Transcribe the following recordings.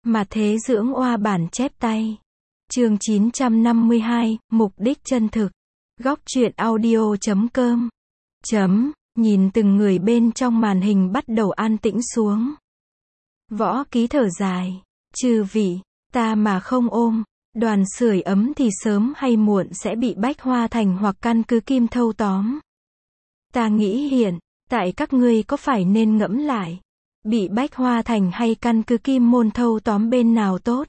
Mà thế dưỡng oa bản chép tay. Chương 952, mục đích chân thực. Góc truyện audio.com. Nhìn từng người bên trong màn hình bắt đầu an tĩnh xuống. Võ Ký thở dài. Chư vị, ta mà không ôm đoàn sưởi ấm thì sớm hay muộn sẽ bị Bách Hoa Thành hoặc căn cứ Kim thâu tóm. Ta nghĩ hiện tại các ngươi có phải nên ngẫm lại, bị Bách Hoa Thành hay căn cứ Kim môn thâu tóm bên nào tốt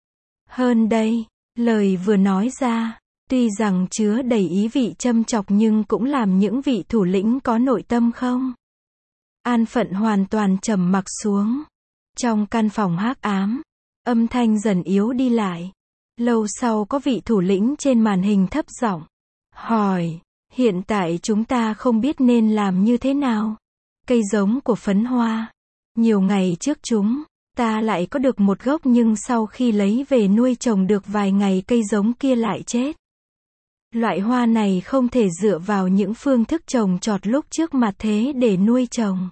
hơn đây. Lời vừa nói ra, tuy rằng chứa đầy ý vị châm chọc nhưng cũng làm những vị thủ lĩnh có nội tâm không an phận hoàn toàn trầm mặc xuống. Trong căn phòng hắc ám, âm thanh dần yếu đi lại. Lâu sau có vị thủ lĩnh trên màn hình thấp giọng hỏi, hiện tại chúng ta không biết nên làm như thế nào. Cây giống của phấn hoa, nhiều ngày trước chúng ta lại có được một gốc, nhưng sau khi lấy về nuôi trồng được vài ngày cây giống kia lại chết. Loại hoa này không thể dựa vào những phương thức trồng trọt lúc trước mặt thế để nuôi trồng.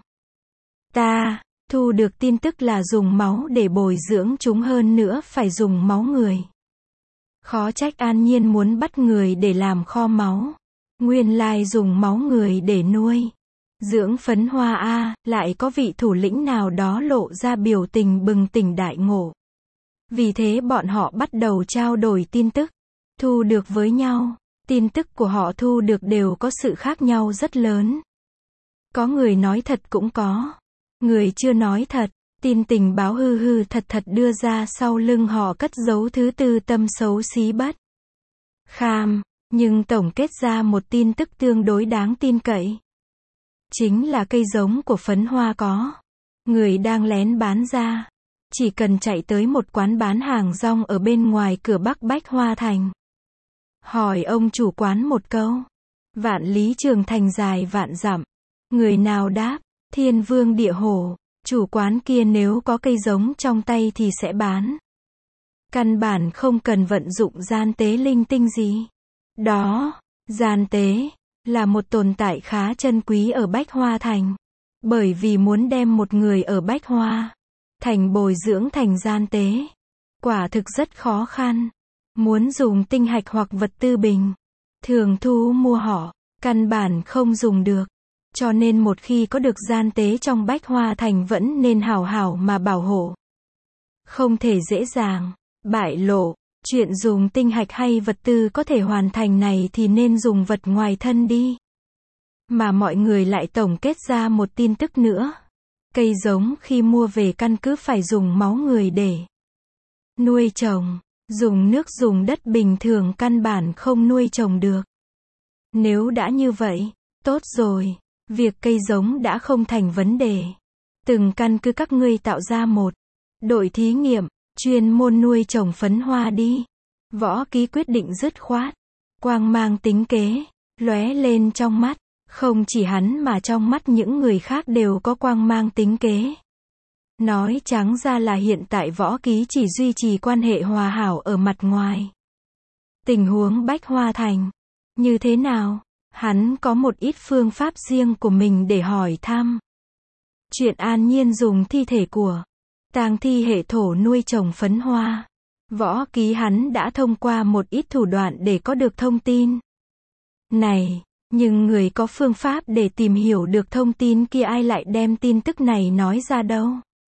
Ta thu được tin tức là dùng máu để bồi dưỡng chúng, hơn nữa phải dùng máu người. Khó trách An Nhiên muốn bắt người để làm kho máu. Nguyên lai dùng máu người để nuôi dưỡng phấn hoa a. Lại có vị thủ lĩnh nào đó lộ ra biểu tình bừng tỉnh đại ngộ. Vì thế bọn họ bắt đầu trao đổi tin tức thu được với nhau. Tin tức của họ thu được đều có sự khác nhau rất lớn. Có người nói thật cũng có người chưa nói thật. Tin tình báo hư hư thật thật đưa ra, sau lưng họ cất giấu thứ tư tâm xấu xí bất kham, nhưng tổng kết ra một tin tức tương đối đáng tin cậy. Chính là cây giống của phấn hoa có người đang lén bán ra. Chỉ cần chạy tới một quán bán hàng rong ở bên ngoài cửa Bắc Bách Hoa Thành, hỏi ông chủ quán một câu, vạn lý trường thành dài vạn dặm. Người nào đáp, thiên vương địa hổ. Chủ quán kia nếu có cây giống trong tay thì sẽ bán. Căn bản không cần vận dụng gian tế linh tinh gì. Đó, gian tế là một tồn tại khá chân quý ở Bách Hoa Thành. Bởi vì muốn đem một người ở Bách Hoa Thành bồi dưỡng thành gian tế, quả thực rất khó khăn. Muốn dùng tinh hạch hoặc vật tư bình thường thu mua họ, căn bản không dùng được. Cho nên một khi có được gian tế trong Bách Hoa Thành vẫn nên hảo hảo mà bảo hộ. Không thể dễ dàng bại lộ. Chuyện dùng tinh hạch hay vật tư có thể hoàn thành này thì nên dùng vật ngoài thân đi. Mà mọi người lại tổng kết ra một tin tức nữa. Cây giống khi mua về căn cứ phải dùng máu người để nuôi trồng. Dùng nước dùng đất bình thường căn bản không nuôi trồng được. Nếu đã như vậy, tốt rồi. Việc cây giống đã không thành vấn đề. Từng căn cứ các ngươi tạo ra một đội thí nghiệm, chuyên môn nuôi trồng phấn hoa đi. Võ Ký quyết định dứt khoát. Quang mang tính kế lóe lên trong mắt. Không chỉ hắn mà trong mắt những người khác đều có quang mang tính kế. Nói trắng ra là hiện tại Võ Ký chỉ duy trì quan hệ hòa hảo ở mặt ngoài. Tình huống Bách Hoa Thành như thế nào? Hắn có một ít phương pháp riêng của mình để hỏi thăm. Chuyện An Nhiên dùng thi thể của tang thi hệ thổ nuôi trồng phấn hoa. Võ Ký hắn đã thông qua một ít thủ đoạn để có được thông tin này. Nhưng người có phương pháp để tìm hiểu được thông tin kia ai lại đem tin tức này nói ra đâu?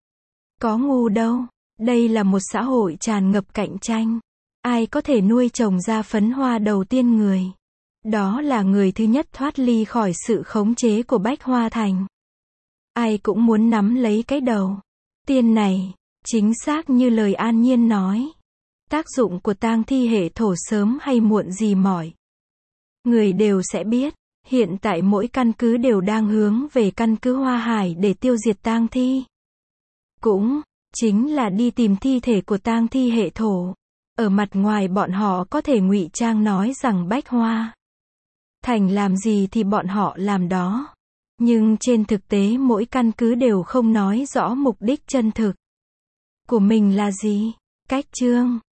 Có ngu đâu. Đây là một xã hội tràn ngập cạnh tranh. Ai có thể nuôi trồng ra phấn hoa đầu tiên người đó là người thứ nhất thoát ly khỏi sự khống chế của Bách Hoa Thành. Ai cũng muốn nắm lấy cái đầu tiên này. Chính xác như lời An Nhiên nói. Tác dụng của tang thi hệ thổ sớm hay muộn gì mọi người đều sẽ biết. Hiện tại mỗi căn cứ đều đang hướng về căn cứ Hoa Hải để tiêu diệt tang thi. Cũng chính là đi tìm thi thể của tang thi hệ thổ. Ở mặt ngoài bọn họ có thể ngụy trang nói rằng Bách Hoa Thành làm gì thì bọn họ làm đó. Nhưng trên thực tế mỗi căn cứ đều không nói rõ mục đích chân thực của mình là gì. Cách chương